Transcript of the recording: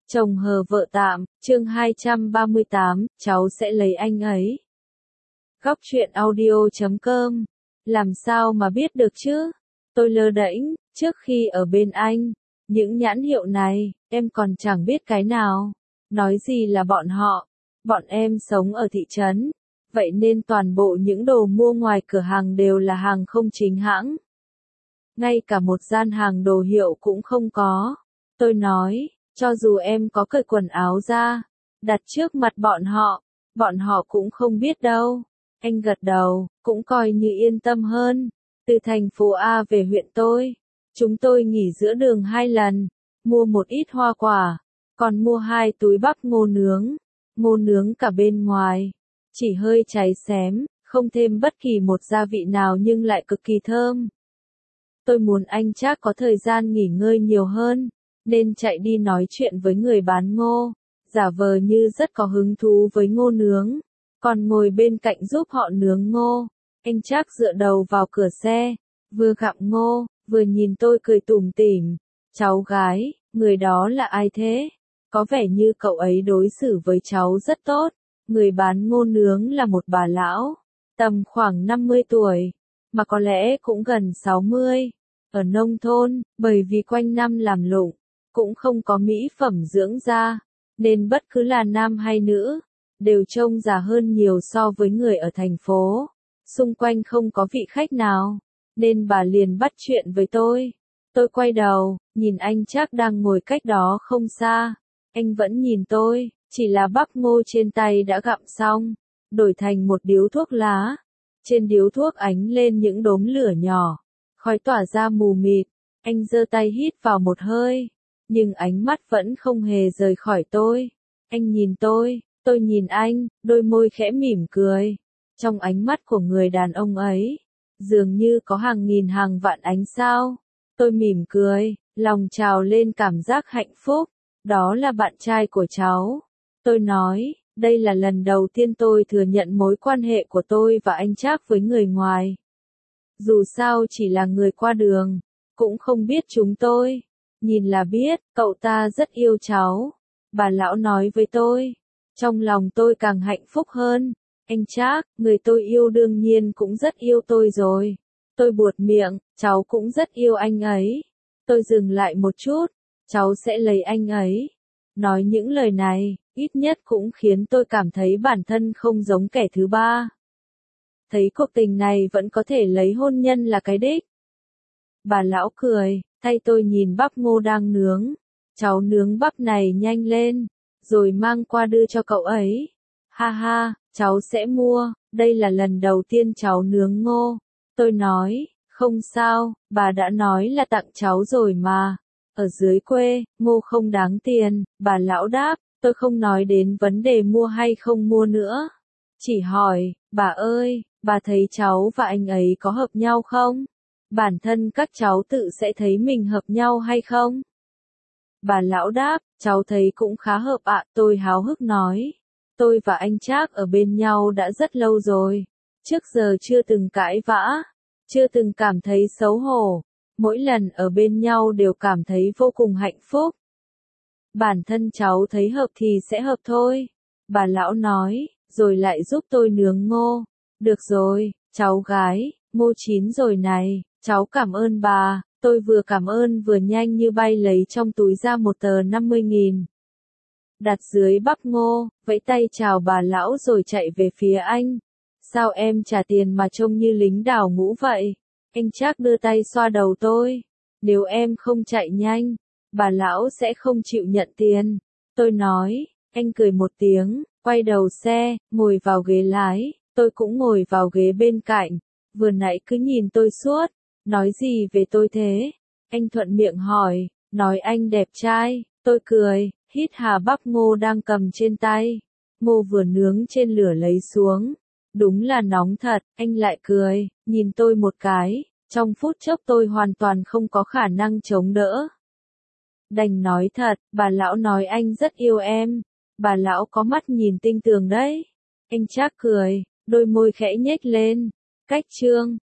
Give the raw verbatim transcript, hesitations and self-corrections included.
Chồng hờ vợ tạm, chương hai trăm ba mươi tám, cháu sẽ lấy anh ấy. Góc truyện audio chấm com. Làm sao mà biết được chứ? Tôi lơ đễnh, trước khi ở bên anh, những nhãn hiệu này, em còn chẳng biết cái nào. Nói gì là bọn họ, bọn em sống ở thị trấn, vậy nên toàn bộ những đồ mua ngoài cửa hàng đều là hàng không chính hãng. Ngay cả một gian hàng đồ hiệu cũng không có. Tôi nói, cho dù em có cởi quần áo ra, đặt trước mặt bọn họ, bọn họ cũng không biết đâu. Anh gật đầu, cũng coi như yên tâm hơn. Từ thành phố A về huyện tôi, chúng tôi nghỉ giữa đường hai lần, mua một ít hoa quả, còn mua hai túi bắp ngô nướng, ngô nướng cả bên ngoài, chỉ hơi cháy xém, không thêm bất kỳ một gia vị nào nhưng lại cực kỳ thơm. Tôi muốn anh Trác có thời gian nghỉ ngơi nhiều hơn, nên chạy đi nói chuyện với người bán ngô, giả vờ như rất có hứng thú với ngô nướng, còn ngồi bên cạnh giúp họ nướng ngô. Anh Trác dựa đầu vào cửa xe, vừa gặm ngô, vừa nhìn tôi cười tủm tỉm. Cháu gái, người đó là ai thế? Có vẻ như cậu ấy đối xử với cháu rất tốt. Người bán ngô nướng là một bà lão, tầm khoảng năm mươi tuổi, mà có lẽ cũng gần sáu mươi. Ở nông thôn, bởi vì quanh năm làm lụng, cũng không có mỹ phẩm dưỡng da, nên bất cứ là nam hay nữ, đều trông già hơn nhiều so với người ở thành phố. Xung quanh không có vị khách nào, nên bà liền bắt chuyện với tôi. Tôi quay đầu, nhìn anh Trác đang ngồi cách đó không xa. Anh vẫn nhìn tôi, chỉ là bắp ngô trên tay đã gặm xong, đổi thành một điếu thuốc lá. Trên điếu thuốc ánh lên những đốm lửa nhỏ, khói tỏa ra mù mịt. Anh giơ tay hít vào một hơi, nhưng ánh mắt vẫn không hề rời khỏi tôi. Anh nhìn tôi, tôi nhìn anh, đôi môi khẽ mỉm cười. Trong ánh mắt của người đàn ông ấy, dường như có hàng nghìn hàng vạn ánh sao. Tôi mỉm cười, lòng trào lên cảm giác hạnh phúc. Đó là bạn trai của cháu. Tôi nói, đây là lần đầu tiên tôi thừa nhận mối quan hệ của tôi và anh Trác với người ngoài. Dù sao chỉ là người qua đường, cũng không biết chúng tôi. Nhìn là biết, cậu ta rất yêu cháu. Bà lão nói với tôi. Trong lòng tôi càng hạnh phúc hơn. Anh Trác, người tôi yêu đương nhiên cũng rất yêu tôi rồi. Tôi buột miệng, cháu cũng rất yêu anh ấy. Tôi dừng lại một chút, cháu sẽ lấy anh ấy. Nói những lời này, ít nhất cũng khiến tôi cảm thấy bản thân không giống kẻ thứ ba. Thấy cuộc tình này vẫn có thể lấy hôn nhân là cái đích. Bà lão cười, thay tôi nhìn bắp ngô đang nướng. Cháu nướng bắp này nhanh lên, rồi mang qua đưa cho cậu ấy. Ha ha, cháu sẽ mua, đây là lần đầu tiên cháu nướng ngô. Tôi nói, không sao, bà đã nói là tặng cháu rồi mà. Ở dưới quê, ngô không đáng tiền, bà lão đáp. Tôi không nói đến vấn đề mua hay không mua nữa. Chỉ hỏi, bà ơi, bà thấy cháu và anh ấy có hợp nhau không? Bản thân các cháu tự sẽ thấy mình hợp nhau hay không? Bà lão đáp, cháu thấy cũng khá hợp ạ. Tôi háo hức nói. Tôi và anh Trác ở bên nhau đã rất lâu rồi. Trước giờ chưa từng cãi vã, chưa từng cảm thấy xấu hổ. Mỗi lần ở bên nhau đều cảm thấy vô cùng hạnh phúc. Bản thân cháu thấy hợp thì sẽ hợp thôi. Bà lão nói, rồi lại giúp tôi nướng ngô. Được rồi, cháu gái, ngô chín rồi này, cháu cảm ơn bà. Tôi vừa cảm ơn vừa nhanh như bay lấy trong túi ra một tờ năm mươi nghìn. Đặt dưới bắp ngô, vẫy tay chào bà lão rồi chạy về phía anh. Sao em trả tiền mà trông như lính đào ngũ vậy? Anh Trác đưa tay xoa đầu tôi. Nếu em không chạy nhanh, bà lão sẽ không chịu nhận tiền. Tôi nói, anh cười một tiếng, quay đầu xe, ngồi vào ghế lái. Tôi cũng ngồi vào ghế bên cạnh. Vừa nãy cứ nhìn tôi suốt, nói gì về tôi thế? Anh thuận miệng hỏi, nói anh đẹp trai. Tôi cười, hít hà bắp ngô đang cầm trên tay. Ngô vừa nướng trên lửa lấy xuống. Đúng là nóng thật. Anh lại cười, nhìn tôi một cái. Trong phút chốc tôi hoàn toàn không có khả năng chống đỡ. Đành nói thật, bà lão nói anh rất yêu em. Bà lão có mắt nhìn tinh tường đấy. Anh Trác cười, đôi môi khẽ nhếch lên. Cách chương